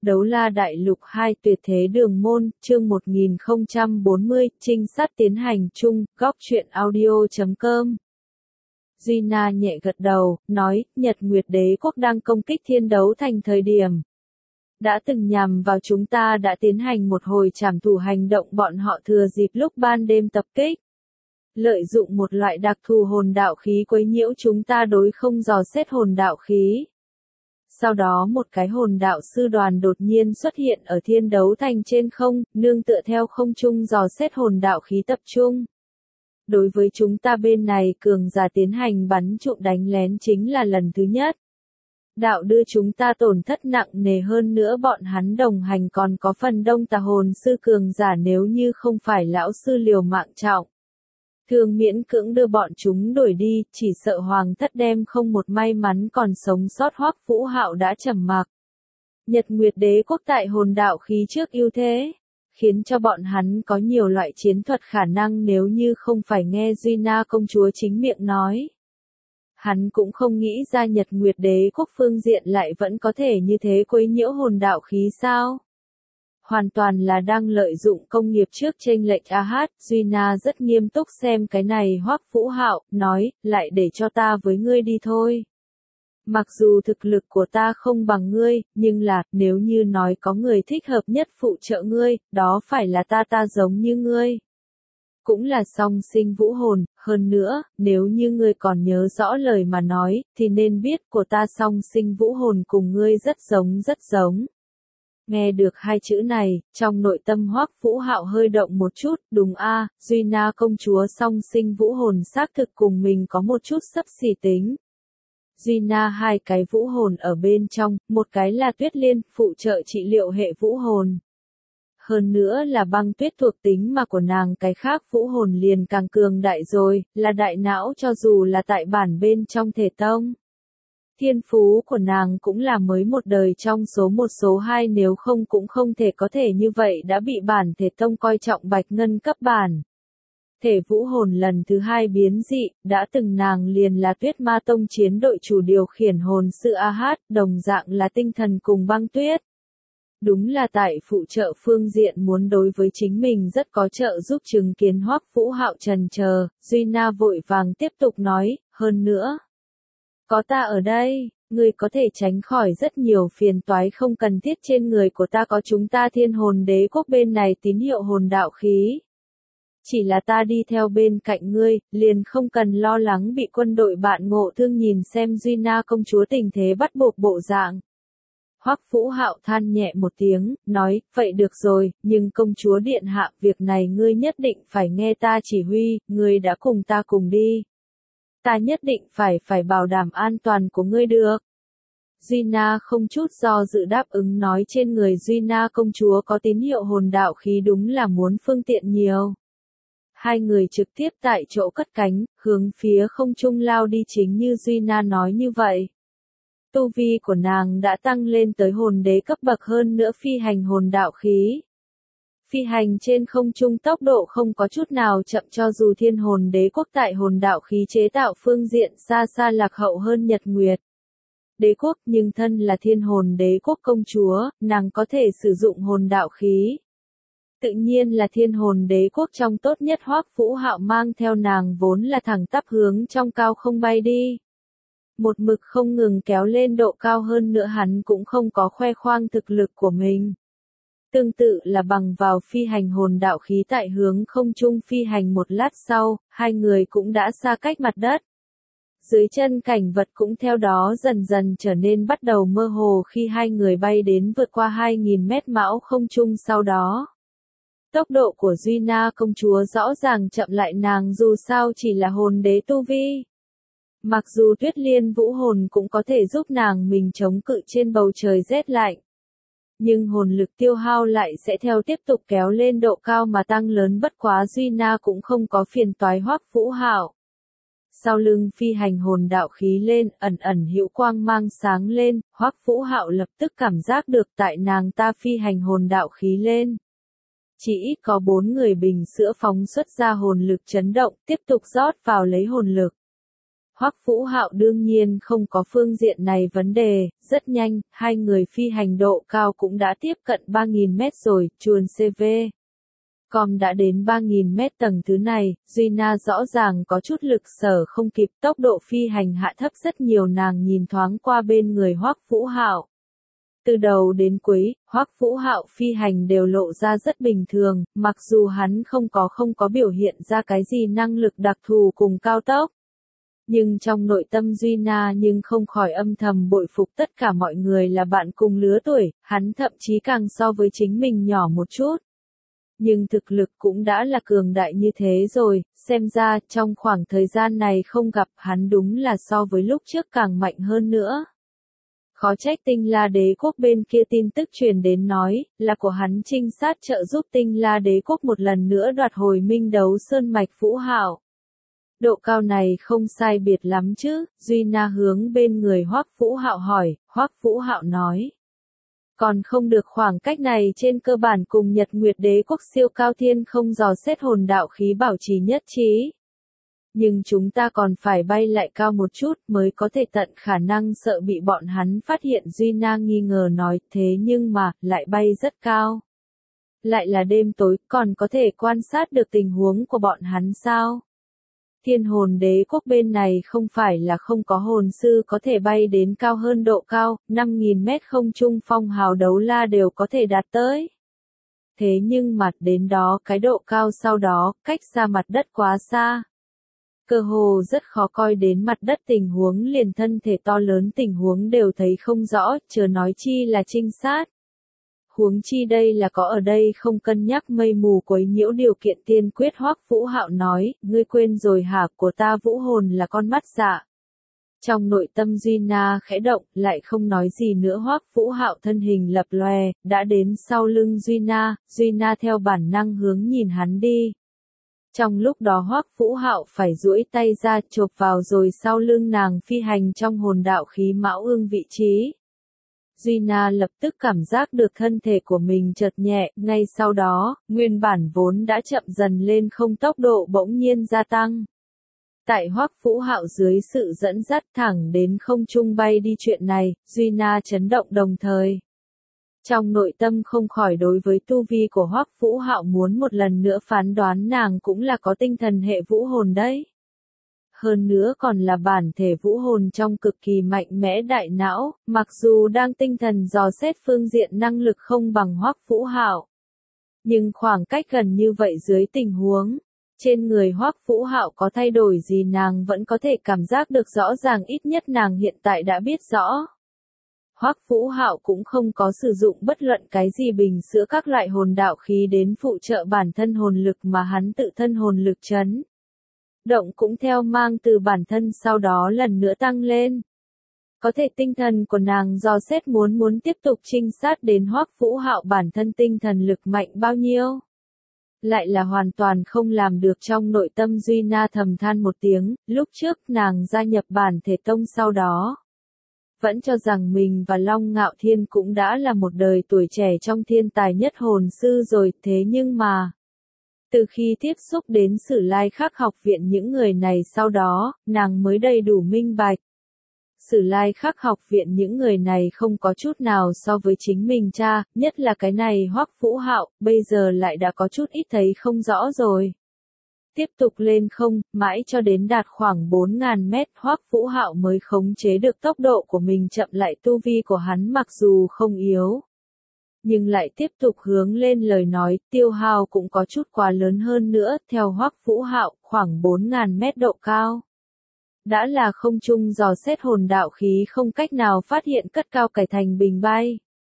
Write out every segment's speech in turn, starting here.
Đấu La Đại Lục 2 Tuyệt Thế Đường Môn, chương 1040, trinh sát tiến hành chung, góc truyện audio.com. Gina nhẹ gật đầu, nói, Nhật Nguyệt Đế Quốc đang công kích Thiên Đấu Thành thời điểm đã từng nhằm vào chúng ta đã tiến hành một hồi trảm thủ hành động, bọn họ thừa dịp lúc ban đêm tập kích. Lợi dụng một loại đặc thù hồn đạo khí quấy nhiễu chúng ta đối không dò xét hồn đạo khí. Sau đó một cái hồn đạo sư đoàn đột nhiên xuất hiện ở Thiên Đấu Thành trên không, nương tựa theo không trung dò xét hồn đạo khí tập trung. Đối với chúng ta bên này cường giả tiến hành bắn trụm đánh lén chính là lần thứ nhất. Đạo đưa chúng ta tổn thất nặng nề, hơn nữa bọn hắn đồng hành còn có phần đông tà hồn sư cường giả, nếu như không phải lão sư liều mạng trọng thường miễn cưỡng đưa bọn chúng đuổi đi, chỉ sợ hoàng thất đem không một may mắn còn sống sót. Hoắc Vũ Hạo đã trầm mặc. Nhật Nguyệt Đế Quốc tại hồn đạo khí trước ưu thế, khiến cho bọn hắn có nhiều loại chiến thuật khả năng, nếu như không phải nghe Gina công chúa chính miệng nói. Hắn cũng không nghĩ ra Nhật Nguyệt Đế Quốc phương diện lại vẫn có thể như thế quấy nhiễu hồn đạo khí sao. Hoàn toàn là đang lợi dụng công nghiệp trước chênh lệch AH. Gina rất nghiêm túc xem cái này. Hoắc Vũ Hạo nói, lại để cho ta với ngươi đi thôi. Mặc dù thực lực của ta không bằng ngươi, nhưng là, nếu như nói có người thích hợp nhất phụ trợ ngươi, đó phải là ta giống như ngươi. Cũng là song sinh vũ hồn, hơn nữa, nếu như ngươi còn nhớ rõ lời mà nói, thì nên biết của ta song sinh vũ hồn cùng ngươi rất giống. Nghe được hai chữ này, trong nội tâm Hoắc Vũ Hạo hơi động một chút, đúng a, Gina công chúa song sinh vũ hồn xác thực cùng mình có một chút xấp xỉ tính. Gina hai cái vũ hồn ở bên trong, một cái là Tuyết Liên, phụ trợ trị liệu hệ vũ hồn. Hơn nữa là băng tuyết thuộc tính mà của nàng, cái khác vũ hồn liền càng cường đại rồi, là đại não, cho dù là tại bản bên trong thể tông. Thiên phú của nàng cũng là mới một đời trong số một số hai, nếu không cũng không thể có thể như vậy đã bị bản thể tông coi trọng. Bạch ngân cấp bản thể vũ hồn lần thứ hai biến dị, đã từng nàng liền là Tuyết Ma Tông chiến đội chủ điều khiển hồn sư AH, đồng dạng là tinh thần cùng băng tuyết. Đúng là tại phụ trợ phương diện muốn đối với chính mình rất có trợ giúp. Chứng kiến Hoắc Vũ Hạo trần chờ, Gina vội vàng tiếp tục nói, hơn nữa, có ta ở đây, ngươi có thể tránh khỏi rất nhiều phiền toái không cần thiết trên người của ta, có chúng ta Thiên Hồn Đế Quốc bên này tín hiệu hồn đạo khí. Chỉ là ta đi theo bên cạnh ngươi, liền không cần lo lắng bị quân đội bạn ngộ thương. Nhìn xem Gina công chúa tình thế bắt buộc bộ dạng, Hoắc Vũ Hạo than nhẹ một tiếng, nói, vậy được rồi, nhưng công chúa điện hạ, việc này ngươi nhất định phải nghe ta chỉ huy, ngươi đã cùng ta cùng đi. Ta nhất định phải bảo đảm an toàn của ngươi được. Gina không chút do dự đáp ứng, nói trên người Gina công chúa có tín hiệu hồn đạo khí, đúng là muốn phương tiện nhiều. Hai người trực tiếp tại chỗ cất cánh, hướng phía không trung lao đi. Chính như Gina nói như vậy, tu vi của nàng đã tăng lên tới hồn đế cấp bậc, hơn nữa phi hành hồn đạo khí. Phi hành trên không trung tốc độ không có chút nào chậm, cho dù Thiên Hồn Đế Quốc tại hồn đạo khí chế tạo phương diện xa lạc hậu hơn Nhật Nguyệt Đế Quốc, nhưng thân là Thiên Hồn Đế Quốc công chúa, nàng có thể sử dụng hồn đạo khí. Tự nhiên là Thiên Hồn Đế Quốc trong tốt nhất. Hoắc Vũ Hạo mang theo nàng vốn là thẳng tắp hướng trong cao không bay đi. Một mực không ngừng kéo lên độ cao, hơn nữa hắn cũng không có khoe khoang thực lực của mình. Tương tự là bằng vào phi hành hồn đạo khí tại hướng không trung phi hành. Một lát sau, hai người cũng đã xa cách mặt đất. Dưới chân cảnh vật cũng theo đó dần dần trở nên bắt đầu mơ hồ khi hai người bay đến vượt qua 2.000 mét mão không trung. Sau đó, tốc độ của Gina công chúa rõ ràng chậm lại, nàng dù sao chỉ là hồn đế tu vi. Mặc dù Tuyết Liên vũ hồn cũng có thể giúp nàng mình chống cự trên bầu trời rét lạnh, nhưng hồn lực tiêu hao lại sẽ theo tiếp tục kéo lên độ cao mà tăng lớn. Bất quá Gina cũng không có phiền toái Hoắc Vũ Hạo. Sau lưng phi hành hồn đạo khí lên, ẩn hữu quang mang sáng lên, Hoắc Vũ Hạo lập tức cảm giác được tại nàng ta phi hành hồn đạo khí lên, chỉ ít có 4 người bình sữa phóng xuất ra hồn lực chấn động, tiếp tục rót vào lấy hồn lực. Hoắc Vũ Hạo đương nhiên không có phương diện này vấn đề, rất nhanh, hai người phi hành độ cao cũng đã tiếp cận 3.000 mét rồi, chuồn CV. Com đã đến 3.000 mét tầng thứ này, Gina rõ ràng có chút lực sở không kịp, tốc độ phi hành hạ thấp rất nhiều, nàng nhìn thoáng qua bên người Hoắc Vũ Hạo. Từ đầu đến cuối, Hoắc Vũ Hạo phi hành đều lộ ra rất bình thường, mặc dù hắn không có biểu hiện ra cái gì năng lực đặc thù cùng cao tốc. Nhưng trong nội tâm Gina nhưng không khỏi âm thầm bội phục tất cả mọi người là bạn cùng lứa tuổi, hắn thậm chí càng so với chính mình nhỏ một chút. Nhưng thực lực cũng đã là cường đại như thế rồi, xem ra trong khoảng thời gian này không gặp hắn đúng là so với lúc trước càng mạnh hơn nữa. Khó trách Tinh La Đế Quốc bên kia tin tức truyền đến nói, là của hắn trinh sát trợ giúp Tinh La Đế Quốc một lần nữa đoạt hồi Minh Đấu Sơn mạch Vũ Hạo. Độ cao này không sai biệt lắm chứ, Gina hướng bên người Hoắc Vũ Hạo hỏi, Hoắc Vũ Hạo nói. Còn không được, khoảng cách này trên cơ bản cùng Nhật Nguyệt Đế Quốc siêu cao thiên không dò xét hồn đạo khí bảo trì nhất trí. Nhưng chúng ta còn phải bay lại cao một chút mới có thể tận khả năng sợ bị bọn hắn phát hiện, Gina nghi ngờ nói, thế nhưng mà, lại bay rất cao. Lại là đêm tối, còn có thể quan sát được tình huống của bọn hắn sao? Thiên hồn đế quốc bên này không phải là không có hồn sư có thể bay đến cao hơn độ cao, 5.000 mét không trung phong hào đấu la đều có thể đạt tới. Thế nhưng mặt đến đó cái độ cao sau đó, cách xa mặt đất quá xa. Cơ hồ rất khó coi đến mặt đất, tình huống liền thân thể to lớn tình huống đều thấy không rõ, chớ nói chi là trinh sát. Huống chi đây là có ở đây không cân nhắc mây mù quấy nhiễu điều kiện tiên quyết, Hoắc Vũ Hạo nói, ngươi quên rồi hả, của ta vũ hồn là con mắt dạ. Trong nội tâm Gina khẽ động, lại không nói gì nữa. Hoắc Vũ Hạo thân hình lập lòe, đã đến sau lưng Gina theo bản năng hướng nhìn hắn đi. Trong lúc đó Hoắc Vũ Hạo phải duỗi tay ra chộp vào rồi sau lưng nàng phi hành trong hồn đạo khí mão ương vị trí. Gina lập tức cảm giác được thân thể của mình chợt nhẹ, ngay sau đó, nguyên bản vốn đã chậm dần lên không tốc độ bỗng nhiên gia tăng. Tại Hoắc Vũ Hạo dưới sự dẫn dắt thẳng đến không trung bay đi, chuyện này, Gina chấn động đồng thời. Trong nội tâm không khỏi đối với tu vi của Hoắc Vũ Hạo muốn một lần nữa phán đoán, nàng cũng là có tinh thần hệ vũ hồn đấy. Hơn nữa còn là bản thể vũ hồn trong cực kỳ mạnh mẽ đại não, mặc dù đang tinh thần dò xét phương diện năng lực không bằng Hoắc Vũ Hạo. Nhưng khoảng cách gần như vậy dưới tình huống, trên người Hoắc Vũ Hạo có thay đổi gì nàng vẫn có thể cảm giác được rõ ràng, ít nhất nàng hiện tại đã biết rõ. Hoắc Vũ Hạo cũng không có sử dụng bất luận cái gì bình sữa các loại hồn đạo khí đến phụ trợ bản thân hồn lực, mà hắn tự thân hồn lực chấn động cũng theo mang từ bản thân sau đó lần nữa tăng lên. Có thể tinh thần của nàng dò xét muốn tiếp tục trinh sát đến Hoắc Vũ Hạo bản thân tinh thần lực mạnh bao nhiêu. Lại là hoàn toàn không làm được. Trong nội tâm Gina thầm than một tiếng, lúc trước nàng gia nhập bản thể tông sau đó. Vẫn cho rằng mình và Long Ngạo Thiên cũng đã là một đời tuổi trẻ trong thiên tài nhất hồn sư rồi, thế nhưng mà. Từ khi tiếp xúc đến Sử Lai Khắc học viện những người này sau đó, nàng mới đầy đủ minh bạch. Sử Lai Khắc học viện những người này không có chút nào so với chính mình cha, nhất là cái này Hoắc Vũ Hạo, bây giờ lại đã có chút ít thấy không rõ rồi. Tiếp tục lên không, mãi cho đến đạt khoảng 4.000 mét, Hoắc Vũ Hạo mới khống chế được tốc độ của mình chậm lại. Tu vi của hắn mặc dù không yếu, nhưng lại tiếp tục hướng lên lời nói, tiêu hao cũng có chút quá lớn hơn nữa. Theo Hoắc Vũ Hạo, khoảng 4.000 mét độ cao. Đã là không trung dò xét hồn đạo khí không cách nào phát hiện, cất cao cải thành bình bay.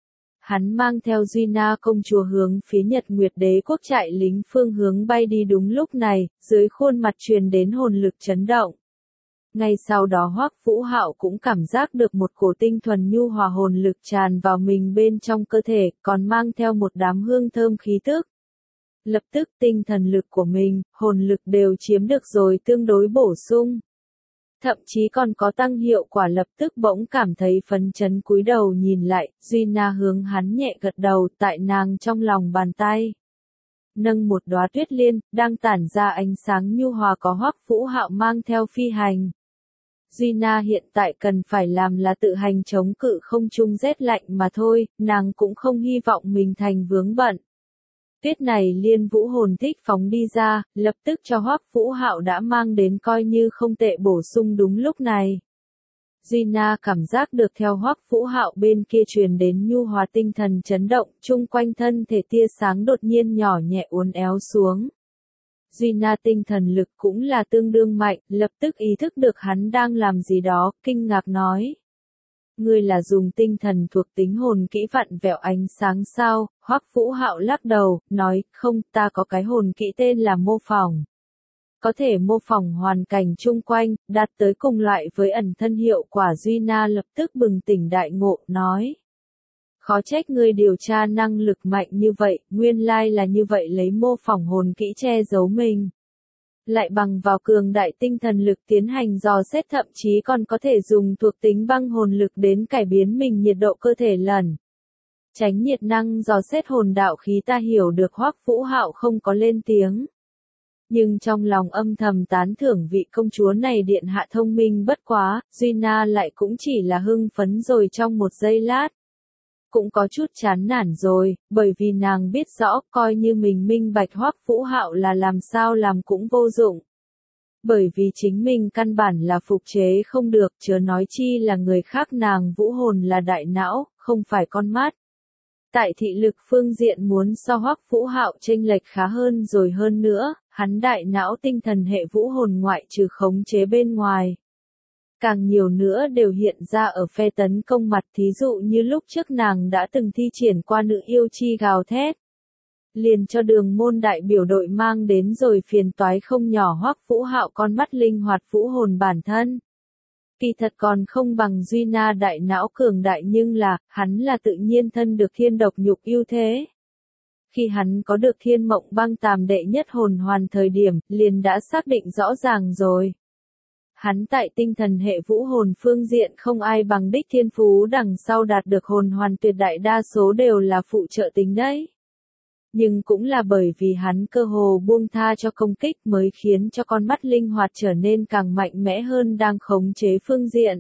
Hắn mang theo Gina công chúa hướng phía Nhật Nguyệt Đế Quốc trại lính phương hướng bay đi. Đúng lúc này, dưới khuôn mặt truyền đến hồn lực chấn động. Ngay sau đó Hoắc Vũ Hạo cũng cảm giác được một cổ tinh thuần nhu hòa hồn lực tràn vào mình bên trong cơ thể, còn mang theo một đám hương thơm khí tức. Lập tức tinh thần lực của mình, hồn lực đều chiếm được rồi tương đối bổ sung. Thậm chí còn có tăng hiệu quả, lập tức bỗng cảm thấy phấn chấn, cúi đầu nhìn lại, Gina hướng hắn nhẹ gật đầu, tại nàng trong lòng bàn tay. Nâng một đóa tuyết liên, đang tản ra ánh sáng nhu hòa có Hoắc Vũ Hạo mang theo phi hành. Gina hiện tại cần phải làm là tự hành chống cự không trung rét lạnh mà thôi, nàng cũng không hy vọng mình thành vướng bận. Tuyết này Liên Vũ hồn thích phóng đi ra, lập tức cho Hoắc Vũ Hạo đã mang đến coi như không tệ bổ sung đúng lúc này. Gina cảm giác được theo Hoắc Vũ Hạo bên kia truyền đến nhu hòa tinh thần chấn động, chung quanh thân thể tia sáng đột nhiên nhỏ nhẹ uốn éo xuống. Gina tinh thần lực cũng là tương đương mạnh, lập tức ý thức được hắn đang làm gì đó, kinh ngạc nói. Ngươi là dùng tinh thần thuộc tính hồn kỹ vặn vẹo ánh sáng sao? Hoắc Vũ Hạo lắc đầu, nói, không, ta có cái hồn kỹ tên là mô phỏng. Có thể mô phỏng hoàn cảnh chung quanh, đạt tới cùng loại với ẩn thân hiệu quả. Gina lập tức bừng tỉnh đại ngộ, nói. Khó trách ngươi điều tra năng lực mạnh như vậy, nguyên lai là như vậy lấy mô phỏng hồn kỹ che giấu mình. Lại bằng vào cường đại tinh thần lực tiến hành dò xét, thậm chí còn có thể dùng thuộc tính băng hồn lực đến cải biến mình nhiệt độ cơ thể lần. Tránh nhiệt năng dò xét hồn đạo khí. Ta hiểu được. Hoắc Vũ Hạo không có lên tiếng. Nhưng trong lòng âm thầm tán thưởng vị công chúa này điện hạ thông minh bất quá, Gina lại cũng chỉ là hưng phấn rồi trong một giây lát. Cũng có chút chán nản rồi, bởi vì nàng biết rõ coi như mình minh bạch Hoắc Vũ Hạo là làm sao làm cũng vô dụng. Bởi vì chính mình căn bản là phục chế không được, chớ nói chi là người khác. Nàng vũ hồn là đại não, không phải con mắt. Tại thị lực phương diện muốn so Hoắc Vũ Hạo chênh lệch khá hơn rồi, hơn nữa, hắn đại não tinh thần hệ vũ hồn ngoại trừ khống chế bên ngoài. Càng nhiều nữa đều hiện ra ở phe tấn công mặt, thí dụ như lúc trước nàng đã từng thi triển qua nữ yêu chi gào thét. Liền cho Đường Môn đại biểu đội mang đến rồi phiền toái không nhỏ. Hoắc Vũ Hạo con mắt linh hoạt vũ hồn bản thân. Kỳ thật còn không bằng Gina đại não cường đại, nhưng là, hắn là tự nhiên thân được thiên độc nhục ưu thế. Khi hắn có được Thiên Mộng Băng Tàm đệ nhất hồn hoàn thời điểm, liền đã xác định rõ ràng rồi. Hắn tại tinh thần hệ vũ hồn phương diện không ai bằng đích, thiên phú đằng sau đạt được hồn hoàn tuyệt đại đa số đều là phụ trợ tính đấy. Nhưng cũng là bởi vì hắn cơ hồ buông tha cho công kích mới khiến cho con mắt linh hoạt trở nên càng mạnh mẽ hơn, đang khống chế phương diện.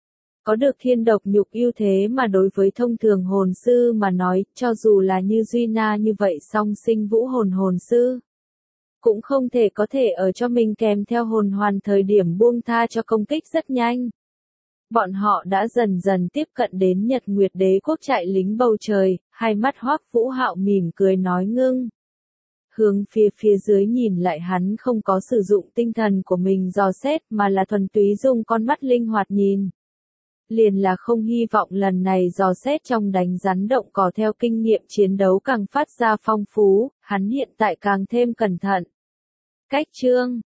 Có được thiên độc nhục ưu thế mà đối với thông thường hồn sư mà nói, cho dù là như Gina như vậy song sinh vũ hồn sư, cũng không thể có thể ở cho mình kèm theo hồn hoàn thời điểm buông tha cho công kích rất nhanh. Bọn họ đã dần dần tiếp cận đến Nhật Nguyệt Đế quốc trại lính bầu trời, hai mắt Hoắc Vũ Hạo mỉm cười nói ngưng. Hướng phía dưới nhìn lại, hắn không có sử dụng tinh thần của mình dò xét mà là thuần túy dùng con mắt linh hoạt nhìn. Liền là không hy vọng lần này dò xét trong đánh rắn động cỏ, theo kinh nghiệm chiến đấu càng phát ra phong phú, hắn hiện tại càng thêm cẩn thận. Cách chương